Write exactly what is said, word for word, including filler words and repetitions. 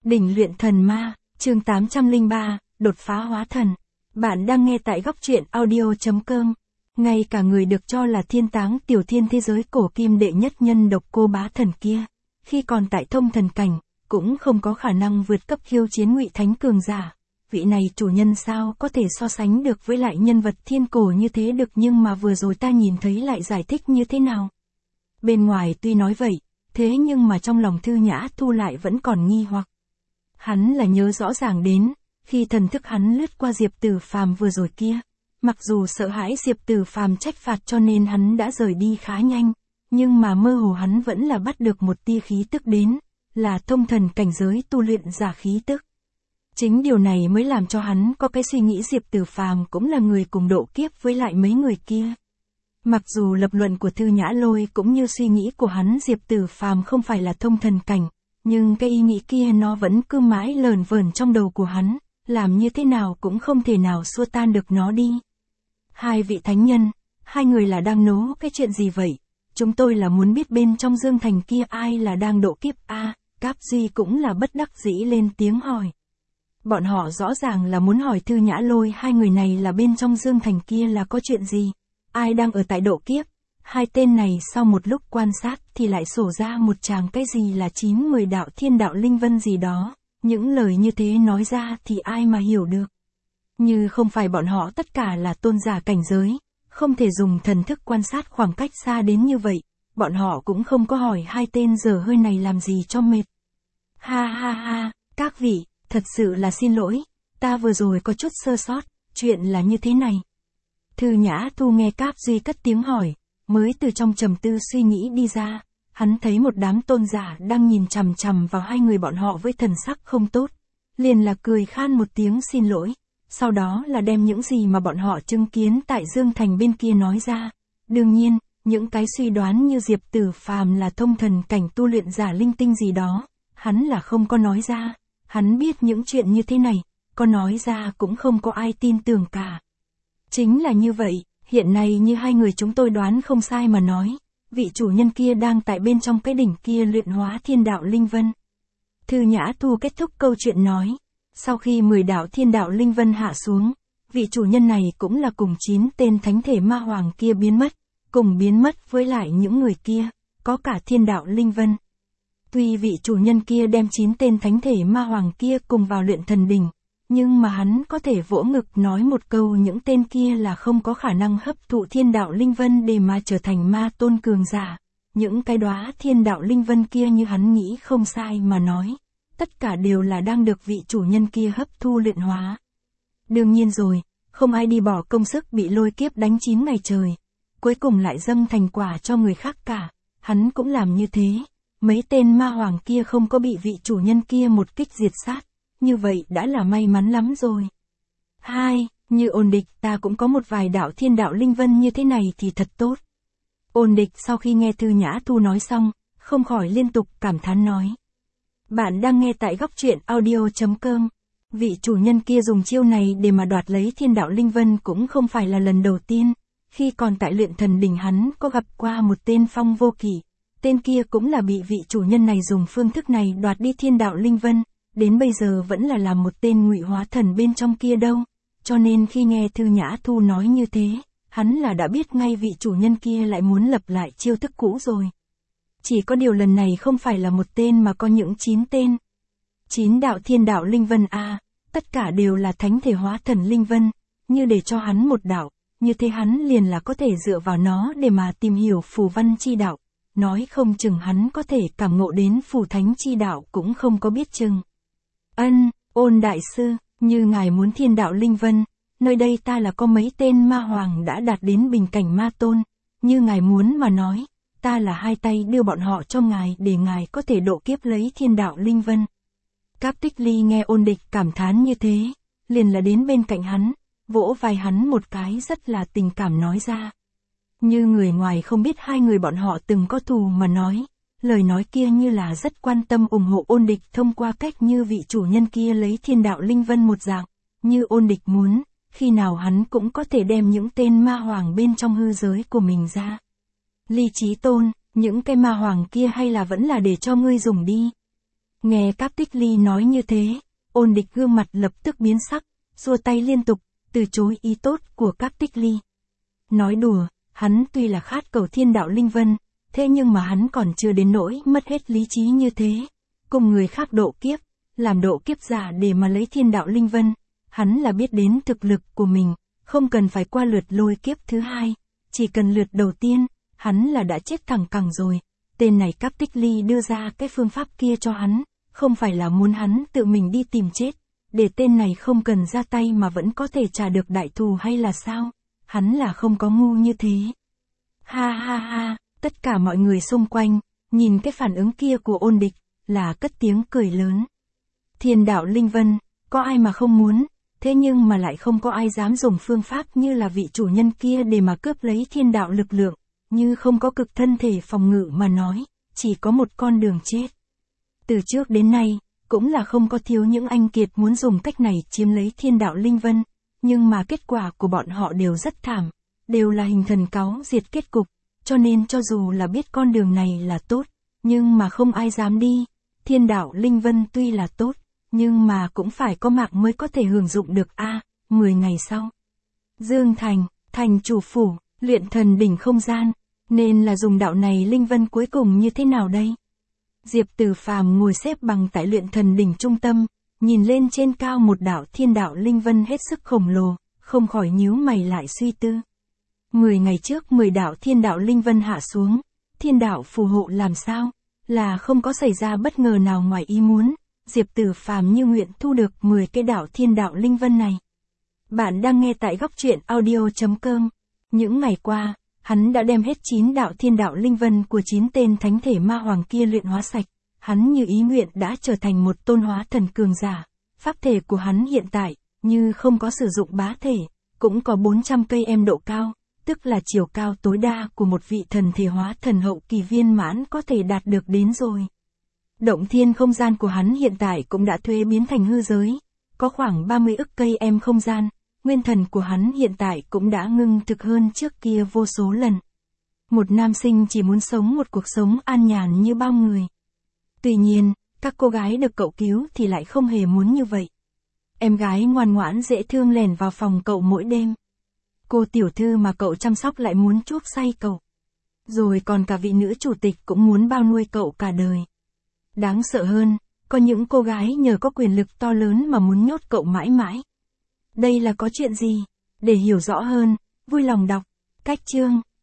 Đỉnh luyện thần ma, chương tám trăm lẻ ba, đột phá hóa thần. Bạn đang nghe tại góc truyện audio chấm com. Ngay cả người được cho là thiên táng tiểu thiên thế giới cổ kim đệ nhất nhân độc cô bá thần kia, khi còn tại thông thần cảnh, cũng không có khả năng vượt cấp khiêu chiến ngụy thánh cường giả. Vị này chủ nhân sao có thể so sánh được với lại nhân vật thiên cổ như thế được, nhưng mà vừa rồi ta nhìn thấy lại giải thích như thế nào. Bên ngoài tuy nói vậy, thế nhưng mà trong lòng Thư Nhã Thu lại vẫn còn nghi hoặc. Hắn là nhớ rõ ràng đến, khi thần thức hắn lướt qua Diệp Tử Phàm vừa rồi kia, mặc dù sợ hãi Diệp Tử Phàm trách phạt cho nên hắn đã rời đi khá nhanh, nhưng mà mơ hồ hắn vẫn là bắt được một tia khí tức đến, là thông thần cảnh giới tu luyện giả khí tức. Chính điều này mới làm cho hắn có cái suy nghĩ Diệp Tử Phàm cũng là người cùng độ kiếp với lại mấy người kia. Mặc dù lập luận của Thư Nhã Lôi cũng như suy nghĩ của hắn Diệp Tử Phàm không phải là thông thần cảnh, nhưng cái ý nghĩ kia nó vẫn cứ mãi lờn vờn trong đầu của hắn, làm như thế nào cũng không thể nào xua tan được nó đi. Hai vị thánh nhân, hai người là đang nấu cái chuyện gì vậy? Chúng tôi là muốn biết bên trong Dương Thành kia ai là đang độ kiếp a? À, Cáp Duy cũng là bất đắc dĩ lên tiếng hỏi. Bọn họ rõ ràng là muốn hỏi Thư Nhã Lôi hai người này là bên trong Dương Thành kia là có chuyện gì? Ai đang ở tại độ kiếp? Hai tên này sau một lúc quan sát thì lại sổ ra một tràng cái gì là chín mười đạo thiên đạo linh vân gì đó. Những lời như thế nói ra thì ai mà hiểu được. Như không phải bọn họ tất cả là tôn giả cảnh giới, không thể dùng thần thức quan sát khoảng cách xa đến như vậy, bọn họ cũng không có hỏi hai tên dở hơi này làm gì cho mệt. Ha ha ha, các vị, thật sự là xin lỗi, ta vừa rồi có chút sơ sót, chuyện là như thế này. Thư Nhã Thu nghe Cáp Duy cất tiếng hỏi, mới từ trong trầm tư suy nghĩ đi ra, hắn thấy một đám tôn giả đang nhìn chằm chằm vào hai người bọn họ với thần sắc không tốt, liền là cười khan một tiếng xin lỗi, sau đó là đem những gì mà bọn họ chứng kiến tại Dương Thành bên kia nói ra. Đương nhiên, những cái suy đoán như Diệp Tử Phàm là thông thần cảnh tu luyện giả linh tinh gì đó, hắn là không có nói ra, hắn biết những chuyện như thế này, có nói ra cũng không có ai tin tưởng cả. Chính là như vậy, hiện nay như hai người chúng tôi đoán không sai mà nói, vị chủ nhân kia đang tại bên trong cái đỉnh kia luyện hóa thiên đạo linh vân. Thư Nhã Thu kết thúc câu chuyện nói, sau khi mười đạo thiên đạo linh vân hạ xuống, vị chủ nhân này cũng là cùng chín tên thánh thể ma hoàng kia biến mất, cùng biến mất với lại những người kia, có cả thiên đạo linh vân. Tuy vị chủ nhân kia đem chín tên thánh thể ma hoàng kia cùng vào luyện thần đỉnh, nhưng mà hắn có thể vỗ ngực nói một câu những tên kia là không có khả năng hấp thụ thiên đạo linh vân để mà trở thành ma tôn cường giả. Những cái đóa thiên đạo linh vân kia như hắn nghĩ không sai mà nói, tất cả đều là đang được vị chủ nhân kia hấp thu luyện hóa. Đương nhiên rồi, không ai đi bỏ công sức bị lôi kiếp đánh chín ngày trời, cuối cùng lại dâng thành quả cho người khác cả, hắn cũng làm như thế, mấy tên ma hoàng kia không có bị vị chủ nhân kia một kích diệt sát. Như vậy đã là may mắn lắm rồi. Hai, như Ôn Địch ta cũng có một vài đạo thiên đạo linh vân như thế này thì thật tốt. Ôn Địch sau khi nghe Thư Nhã Thu nói xong, không khỏi liên tục cảm thán nói. Bạn đang nghe tại góc truyện audio chấm com. Vị chủ nhân kia dùng chiêu này để mà đoạt lấy thiên đạo linh vân cũng không phải là lần đầu tiên. Khi còn tại luyện thần đỉnh hắn có gặp qua một tên Phong Vô Kỷ. Tên kia cũng là bị vị chủ nhân này dùng phương thức này đoạt đi thiên đạo linh vân. Đến bây giờ vẫn là làm một tên ngụy hóa thần bên trong kia đâu, cho nên khi nghe Thư Nhã Thu nói như thế, hắn là đã biết ngay vị chủ nhân kia lại muốn lập lại chiêu thức cũ rồi. Chỉ có điều lần này không phải là một tên mà có những chín tên. Chín đạo thiên đạo linh vân a, à, tất cả đều là thánh thể hóa thần linh vân, như để cho hắn một đạo, như thế hắn liền là có thể dựa vào nó để mà tìm hiểu phù văn chi đạo, nói không chừng hắn có thể cảm ngộ đến phù thánh chi đạo cũng không có biết chừng. Ân, Ôn đại sư, như ngài muốn thiên đạo linh vân, nơi đây ta là có mấy tên ma hoàng đã đạt đến bình cảnh ma tôn, như ngài muốn mà nói, ta là hai tay đưa bọn họ cho ngài để ngài có thể độ kiếp lấy thiên đạo linh vân. Cáp Tích Ly nghe Ôn Địch cảm thán như thế, liền là đến bên cạnh hắn, vỗ vai hắn một cái rất là tình cảm nói ra. Như người ngoài không biết hai người bọn họ từng có thù mà nói. Lời nói kia như là rất quan tâm ủng hộ Ôn Địch thông qua cách như vị chủ nhân kia lấy thiên đạo linh vân một dạng, như Ôn Địch muốn, khi nào hắn cũng có thể đem những tên ma hoàng bên trong hư giới của mình ra. Ly Chí Tôn, những cái ma hoàng kia hay là vẫn là để cho ngươi dùng đi. Nghe Cáp Tích Ly nói như thế, Ôn Địch gương mặt lập tức biến sắc, xua tay liên tục, từ chối ý tốt của Cáp Tích Ly. Nói đùa, hắn tuy là khát cầu thiên đạo linh vân, thế nhưng mà hắn còn chưa đến nỗi mất hết lý trí như thế. Cùng người khác độ kiếp, làm độ kiếp giả để mà lấy thiên đạo linh vân, hắn là biết đến thực lực của mình, không cần phải qua lượt lôi kiếp thứ hai, chỉ cần lượt đầu tiên, hắn là đã chết thẳng cẳng rồi. Tên này Cáp Tích Ly đưa ra cái phương pháp kia cho hắn, không phải là muốn hắn tự mình đi tìm chết, để tên này không cần ra tay mà vẫn có thể trả được đại thù hay là sao? Hắn là không có ngu như thế. Ha ha ha, tất cả mọi người xung quanh, nhìn cái phản ứng kia của Ôn Địch, là cất tiếng cười lớn. Thiên đạo linh vân, có ai mà không muốn, thế nhưng mà lại không có ai dám dùng phương pháp như là vị chủ nhân kia để mà cướp lấy thiên đạo lực lượng, như không có cực thân thể phòng ngự mà nói, chỉ có một con đường chết. Từ trước đến nay, cũng là không có thiếu những anh kiệt muốn dùng cách này chiếm lấy thiên đạo linh vân, nhưng mà kết quả của bọn họ đều rất thảm, đều là hình thần cáu diệt kết cục, cho nên cho dù là biết con đường này là tốt, nhưng mà không ai dám đi. Thiên đạo linh vân tuy là tốt, nhưng mà cũng phải có mạng mới có thể hưởng dụng được a. À, mười ngày sau, Dương Thành, thành chủ phủ, luyện thần đỉnh không gian, nên là dùng đạo này linh vân cuối cùng như thế nào đây? Diệp Tử Phàm ngồi xếp bằng tại luyện thần đỉnh trung tâm, nhìn lên trên cao một đạo thiên đạo linh vân hết sức khổng lồ, không khỏi nhíu mày lại suy tư. Mười ngày trước mười đạo thiên đạo linh vân hạ xuống, thiên đạo phù hộ làm sao? Là không có xảy ra bất ngờ nào ngoài ý muốn, Diệp Tử Phàm như nguyện thu được mười cái đạo thiên đạo linh vân này. Bạn đang nghe tại góc truyện audio chấm com. Những ngày qua, hắn đã đem hết chín đạo thiên đạo linh vân của chín tên thánh thể ma hoàng kia luyện hóa sạch, hắn như ý nguyện đã trở thành một tôn hóa thần cường giả. Pháp thể của hắn hiện tại, như không có sử dụng bá thể, cũng có bốn trăm cây em độ cao, tức là chiều cao tối đa của một vị thần thể hóa thần hậu kỳ viên mãn có thể đạt được đến rồi. Động thiên không gian của hắn hiện tại cũng đã thuế biến thành hư giới, có khoảng ba mươi ức cây em không gian, nguyên thần của hắn hiện tại cũng đã ngưng thực hơn trước kia vô số lần. Một nam sinh chỉ muốn sống một cuộc sống an nhàn như bao người. Tuy nhiên, các cô gái được cậu cứu thì lại không hề muốn như vậy. Em gái ngoan ngoãn dễ thương lèn vào phòng cậu mỗi đêm. Cô tiểu thư mà cậu chăm sóc lại muốn chuốc say cậu. Rồi còn cả vị nữ chủ tịch cũng muốn bao nuôi cậu cả đời. Đáng sợ hơn, có những cô gái nhờ có quyền lực to lớn mà muốn nhốt cậu mãi mãi. Đây là có chuyện gì? Để hiểu rõ hơn, vui lòng đọc. Cách chương